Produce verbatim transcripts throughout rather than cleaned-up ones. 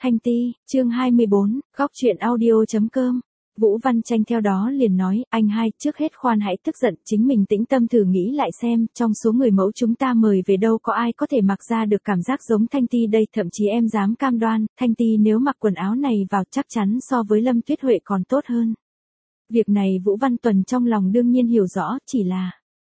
Thanh Ti, chương hai mươi bốn, góc truyện audio.com. Vũ Văn Tranh theo đó liền nói, anh hai, trước hết khoan hãy tức giận, chính mình tĩnh tâm thử nghĩ lại xem, trong số người mẫu chúng ta mời về đâu có ai có thể mặc ra được cảm giác giống Thanh Ti đây, thậm chí em dám cam đoan, Thanh Ti nếu mặc quần áo này vào chắc chắn so với Lâm Tuyết Huệ còn tốt hơn. Việc này Vũ Văn Tuần trong lòng đương nhiên hiểu rõ, chỉ là...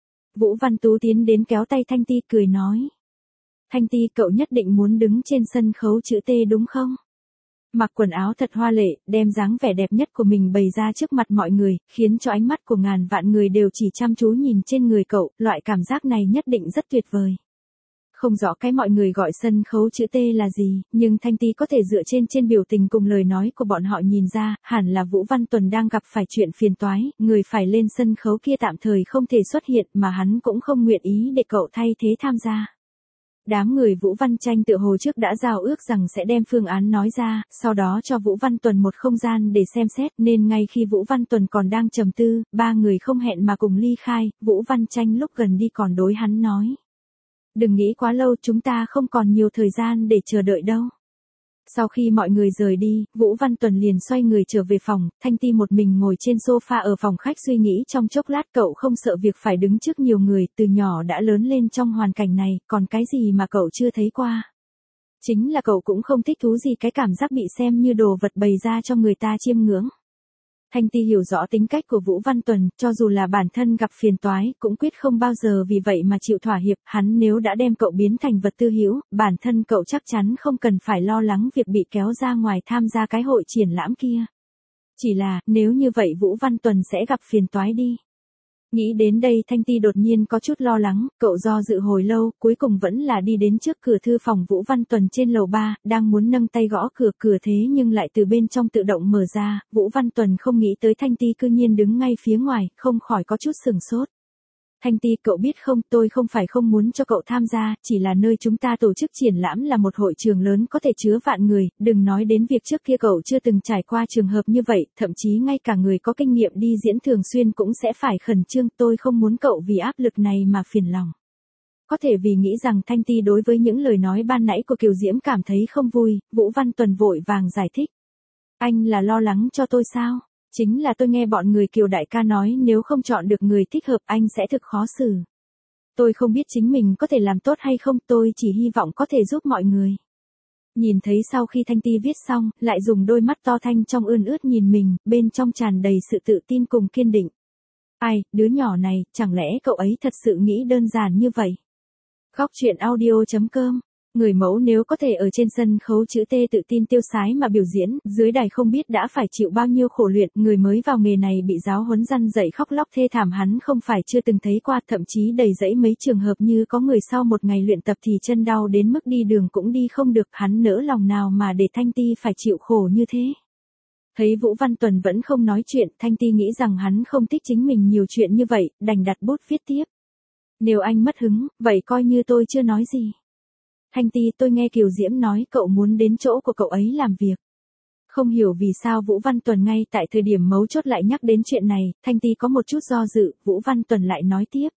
Vũ Văn Tú tiến đến kéo tay Thanh Ti cười nói. Thanh Ti, cậu nhất định muốn đứng trên sân khấu chữ T đúng không? Mặc quần áo thật hoa lệ, đem dáng vẻ đẹp nhất của mình bày ra trước mặt mọi người, khiến cho ánh mắt của ngàn vạn người đều chỉ chăm chú nhìn trên người cậu, loại cảm giác này nhất định rất tuyệt vời. Không rõ cái mọi người gọi sân khấu chữ T là gì, nhưng Thanh Ti có thể dựa trên trên biểu tình cùng lời nói của bọn họ nhìn ra, hẳn là Vũ Văn Tuần đang gặp phải chuyện phiền toái, người phải lên sân khấu kia tạm thời không thể xuất hiện mà hắn cũng không nguyện ý để cậu thay thế tham gia. Đám người Vũ Văn Tranh tự hồ trước đã giao ước rằng sẽ đem phương án nói ra, sau đó cho Vũ Văn Tuần một không gian để xem xét, nên ngay khi Vũ Văn Tuần còn đang trầm tư, ba người không hẹn mà cùng ly khai, Vũ Văn Tranh lúc gần đi còn đối hắn nói. Đừng nghĩ quá lâu, chúng ta không còn nhiều thời gian để chờ đợi đâu. Sau khi mọi người rời đi, Vũ Văn Tuần liền xoay người trở về phòng, Thanh Ti một mình ngồi trên sofa ở phòng khách suy nghĩ trong chốc lát, cậu không sợ việc phải đứng trước nhiều người, từ nhỏ đã lớn lên trong hoàn cảnh này, còn cái gì mà cậu chưa thấy qua. Chính là cậu cũng không thích thú gì cái cảm giác bị xem như đồ vật bày ra cho người ta chiêm ngưỡng. Thanh Ti hiểu rõ tính cách của Vũ Văn Tuần, cho dù là bản thân gặp phiền toái, cũng quyết không bao giờ vì vậy mà chịu thỏa hiệp, hắn nếu đã đem cậu biến thành vật tư hữu, bản thân cậu chắc chắn không cần phải lo lắng việc bị kéo ra ngoài tham gia cái hội triển lãm kia. Chỉ là, nếu như vậy Vũ Văn Tuần sẽ gặp phiền toái đi. Nghĩ đến đây Thanh Ti đột nhiên có chút lo lắng, cậu do dự hồi lâu, cuối cùng vẫn là đi đến trước cửa thư phòng Vũ Văn Tuần trên lầu ba, đang muốn nâng tay gõ cửa, cửa thế nhưng lại từ bên trong tự động mở ra, Vũ Văn Tuần không nghĩ tới Thanh Ti cư nhiên đứng ngay phía ngoài, không khỏi có chút sừng sốt. Thanh Ti, cậu biết không, tôi không phải không muốn cho cậu tham gia, chỉ là nơi chúng ta tổ chức triển lãm là một hội trường lớn có thể chứa vạn người, đừng nói đến việc trước kia cậu chưa từng trải qua trường hợp như vậy, thậm chí ngay cả người có kinh nghiệm đi diễn thường xuyên cũng sẽ phải khẩn trương, tôi không muốn cậu vì áp lực này mà phiền lòng. Có thể vì nghĩ rằng Thanh Ti đối với những lời nói ban nãy của Kiều Diễm cảm thấy không vui, Vũ Văn Tuần vội vàng giải thích. Anh là lo lắng cho tôi sao? Chính là tôi nghe bọn người Kiều đại ca nói nếu không chọn được người thích hợp anh sẽ thực khó xử. Tôi không biết chính mình có thể làm tốt hay không, tôi chỉ hy vọng có thể giúp mọi người. Nhìn thấy sau khi Thanh Ti viết xong, lại dùng đôi mắt to thanh trong ươn ướt nhìn mình, bên trong tràn đầy sự tự tin cùng kiên định. Ai, đứa nhỏ này, chẳng lẽ cậu ấy thật sự nghĩ đơn giản như vậy? Góc truyện audio.com. Người mẫu nếu có thể ở trên sân khấu chữ T tự tin tiêu sái mà biểu diễn, dưới đài không biết đã phải chịu bao nhiêu khổ luyện, người mới vào nghề này bị giáo huấn răn dạy khóc lóc thê thảm hắn không phải chưa từng thấy qua, thậm chí đầy dẫy mấy trường hợp như có người sau một ngày luyện tập thì chân đau đến mức đi đường cũng đi không được, hắn nỡ lòng nào mà để Thanh Ti phải chịu khổ như thế. Thấy Vũ Văn Tuần vẫn không nói chuyện, Thanh Ti nghĩ rằng hắn không thích chính mình nhiều chuyện như vậy, đành đặt bút viết tiếp. Nếu anh mất hứng, vậy coi như tôi chưa nói gì. Thanh Ti, tôi nghe Kiều Diễm nói cậu muốn đến chỗ của cậu ấy làm việc. Không hiểu vì sao Vũ Văn Tuần ngay tại thời điểm mấu chốt lại nhắc đến chuyện này, Thanh Ti có một chút do dự, Vũ Văn Tuần lại nói tiếp.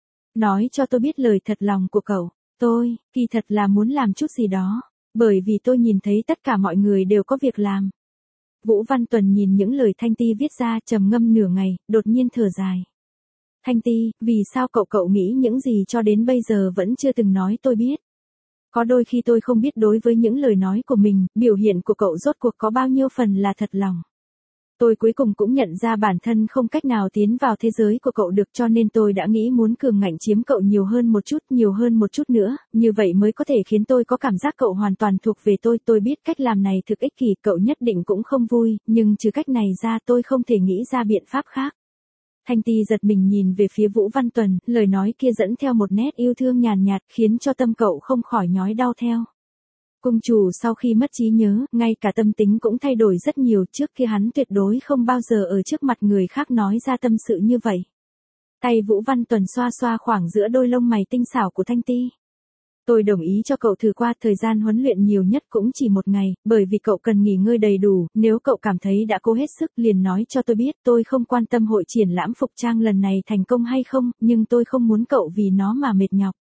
Nói cho tôi biết lời thật lòng của cậu, tôi, kỳ thật là muốn làm chút gì đó, bởi vì tôi nhìn thấy tất cả mọi người đều có việc làm. Vũ Văn Tuần nhìn những lời Thanh Ti viết ra trầm ngâm nửa ngày, đột nhiên thở dài. Thanh Ti, vì sao cậu cậu nghĩ những gì cho đến bây giờ vẫn chưa từng nói tôi biết. Có đôi khi tôi không biết đối với những lời nói của mình, biểu hiện của cậu rốt cuộc có bao nhiêu phần là thật lòng. Tôi cuối cùng cũng nhận ra bản thân không cách nào tiến vào thế giới của cậu được, cho nên tôi đã nghĩ muốn cường ngạnh chiếm cậu nhiều hơn một chút, nhiều hơn một chút nữa, như vậy mới có thể khiến tôi có cảm giác cậu hoàn toàn thuộc về tôi. Tôi biết cách làm này thực ích kỷ, cậu nhất định cũng không vui, nhưng trừ cách này ra tôi không thể nghĩ ra biện pháp khác. Thanh Ti giật mình nhìn về phía Vũ Văn Tuần, lời nói kia dẫn theo một nét yêu thương nhàn nhạt, khiến cho tâm cậu không khỏi nhói đau theo. Cung chủ sau khi mất trí nhớ, ngay cả tâm tính cũng thay đổi rất nhiều, trước kia hắn tuyệt đối không bao giờ ở trước mặt người khác nói ra tâm sự như vậy. Tay Vũ Văn Tuần xoa xoa khoảng giữa đôi lông mày tinh xảo của Thanh Ti. Tôi đồng ý cho cậu thử qua, thời gian huấn luyện nhiều nhất cũng chỉ một ngày, bởi vì cậu cần nghỉ ngơi đầy đủ, nếu cậu cảm thấy đã cố hết sức liền nói cho tôi biết, tôi không quan tâm hội triển lãm phục trang lần này thành công hay không, nhưng tôi không muốn cậu vì nó mà mệt nhọc.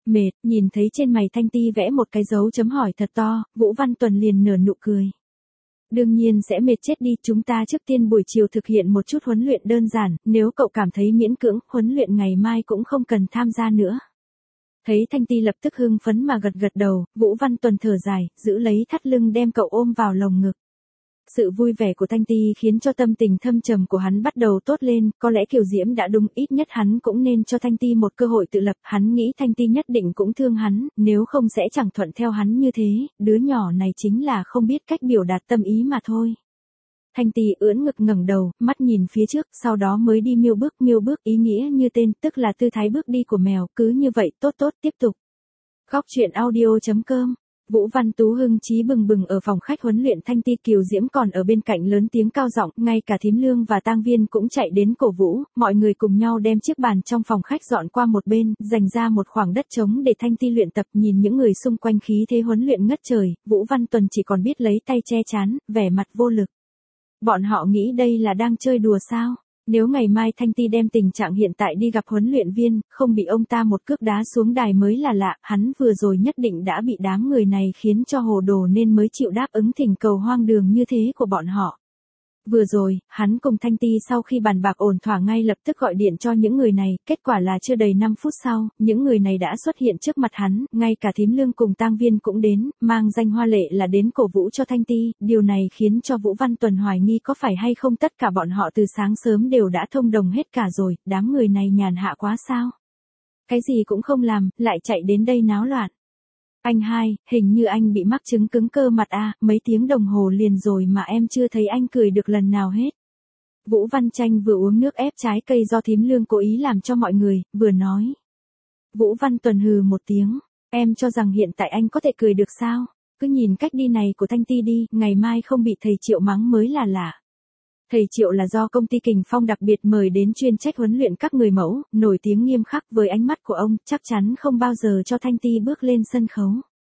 Mệt, nhìn thấy trên mày Thanh Ti vẽ một cái dấu chấm hỏi thật to, Vũ Văn Tuần liền nở nụ cười. Đương nhiên sẽ mệt chết đi, chúng ta trước tiên buổi chiều thực hiện một chút huấn luyện đơn giản, nếu cậu cảm thấy miễn cưỡng, huấn luyện ngày mai cũng không cần tham gia nữa. Thấy Thanh Ti lập tức hưng phấn mà gật gật đầu, Vũ Văn Tuần thở dài, giữ lấy thắt lưng đem cậu ôm vào lồng ngực. Sự vui vẻ của Thanh Ti khiến cho tâm tình thâm trầm của hắn bắt đầu tốt lên, có lẽ Kiều Diễm đã đúng, ít nhất hắn cũng nên cho Thanh Ti một cơ hội tự lập, hắn nghĩ Thanh Ti nhất định cũng thương hắn, nếu không sẽ chẳng thuận theo hắn như thế, đứa nhỏ này chính là không biết cách biểu đạt tâm ý mà thôi. Thanh Ti ưỡn ngực ngẩng đầu, mắt nhìn phía trước, sau đó mới đi miêu bước, miêu bước ý nghĩa như tên, tức là tư thái bước đi của mèo, cứ như vậy, tốt tốt, tiếp tục. Góc truyện audio chấm com. Vũ Văn Tú hưng chí bừng bừng ở phòng khách huấn luyện Thanh Ti, Kiều Diễm còn ở bên cạnh lớn tiếng cao giọng, ngay cả Thím Lương và Tang Viên cũng chạy đến cổ vũ, mọi người cùng nhau đem chiếc bàn trong phòng khách dọn qua một bên, dành ra một khoảng đất trống để Thanh Ti luyện tập. Nhìn những người xung quanh khí thế huấn luyện ngất trời, Vũ Văn Tuần chỉ còn biết lấy tay che trán, vẻ mặt vô lực. Bọn họ nghĩ đây là đang chơi đùa sao? Nếu ngày mai Thanh Ti đem tình trạng hiện tại đi gặp huấn luyện viên, không bị ông ta một cước đá xuống đài mới là lạ, hắn vừa rồi nhất định đã bị đám người này khiến cho hồ đồ nên mới chịu đáp ứng thỉnh cầu hoang đường như thế của bọn họ. Vừa rồi, hắn cùng Thanh Ti sau khi bàn bạc ổn thỏa ngay lập tức gọi điện cho những người này, kết quả là chưa đầy năm phút sau, những người này đã xuất hiện trước mặt hắn, ngay cả Thím Lương cùng Tang Viên cũng đến, mang danh hoa lệ là đến cổ vũ cho Thanh Ti, điều này khiến cho Vũ Văn Tuần hoài nghi có phải hay không tất cả bọn họ từ sáng sớm đều đã thông đồng hết cả rồi, đám người này nhàn hạ quá sao? Cái gì cũng không làm, lại chạy đến đây náo loạn. Anh hai, hình như anh bị mắc chứng cứng cơ mặt à, mấy tiếng đồng hồ liền rồi mà em chưa thấy anh cười được lần nào hết. Vũ Văn Tranh vừa uống nước ép trái cây do Thím Lương cố ý làm cho mọi người, vừa nói. Vũ Văn Tuần hừ một tiếng, em cho rằng hiện tại anh có thể cười được sao? Cứ nhìn cách đi này của Thanh Ti đi, ngày mai không bị thầy Triệu mắng mới là lạ. Thầy Triệu là do công ty Kình Phong đặc biệt mời đến chuyên trách huấn luyện các người mẫu, nổi tiếng nghiêm khắc, với ánh mắt của ông, chắc chắn không bao giờ cho Thanh Ti bước lên sân khấu.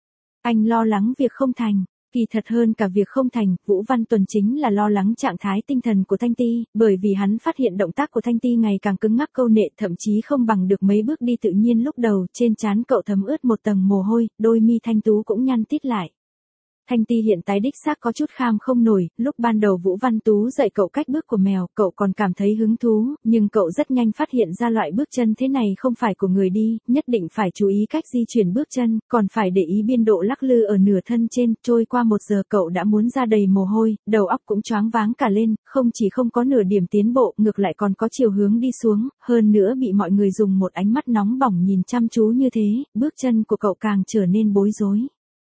Anh lo lắng việc không thành, kỳ thật hơn cả việc không thành, Vũ Văn Tuần chính là lo lắng trạng thái tinh thần của Thanh Ti, bởi vì hắn phát hiện động tác của Thanh Ti ngày càng cứng ngắc câu nệ, thậm chí không bằng được mấy bước đi tự nhiên lúc đầu, trên trán cậu thấm ướt một tầng mồ hôi, đôi mi thanh tú cũng nhăn tít lại. Thanh Ti hiện tại đích xác có chút kham không nổi, lúc ban đầu Vũ Văn Tú dạy cậu cách bước của mèo, cậu còn cảm thấy hứng thú, nhưng cậu rất nhanh phát hiện ra loại bước chân thế này không phải của người đi, nhất định phải chú ý cách di chuyển bước chân, còn phải để ý biên độ lắc lư ở nửa thân trên, trôi qua một giờ cậu đã muốn ra đầy mồ hôi, đầu óc cũng choáng váng cả lên, không chỉ không có nửa điểm tiến bộ, ngược lại còn có chiều hướng đi xuống, hơn nữa bị mọi người dùng một ánh mắt nóng bỏng nhìn chăm chú như thế, bước chân của cậu càng trở nên bối rối.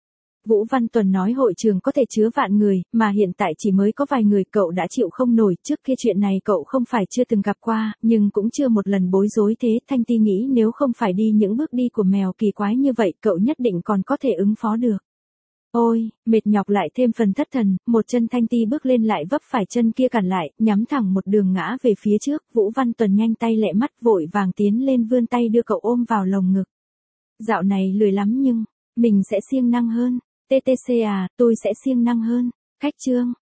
Vũ Văn Tuần nói hội trường có thể chứa vạn người, mà hiện tại chỉ mới có vài người, cậu đã chịu không nổi, trước kia chuyện này cậu không phải chưa từng gặp qua, nhưng cũng chưa một lần bối rối thế. Thanh Ti nghĩ nếu không phải đi những bước đi của mèo kỳ quái như vậy, cậu nhất định còn có thể ứng phó được. Ôi, mệt nhọc lại thêm phần thất thần, một chân Thanh Ti bước lên lại vấp phải chân kia cản lại, nhắm thẳng một đường ngã về phía trước, Vũ Văn Tuần nhanh tay lẹ mắt vội vàng tiến lên vươn tay đưa cậu ôm vào lồng ngực. Dạo này lười lắm nhưng, mình sẽ siêng năng hơn. tê tê xê à, tôi sẽ siêng năng hơn. Khách trương,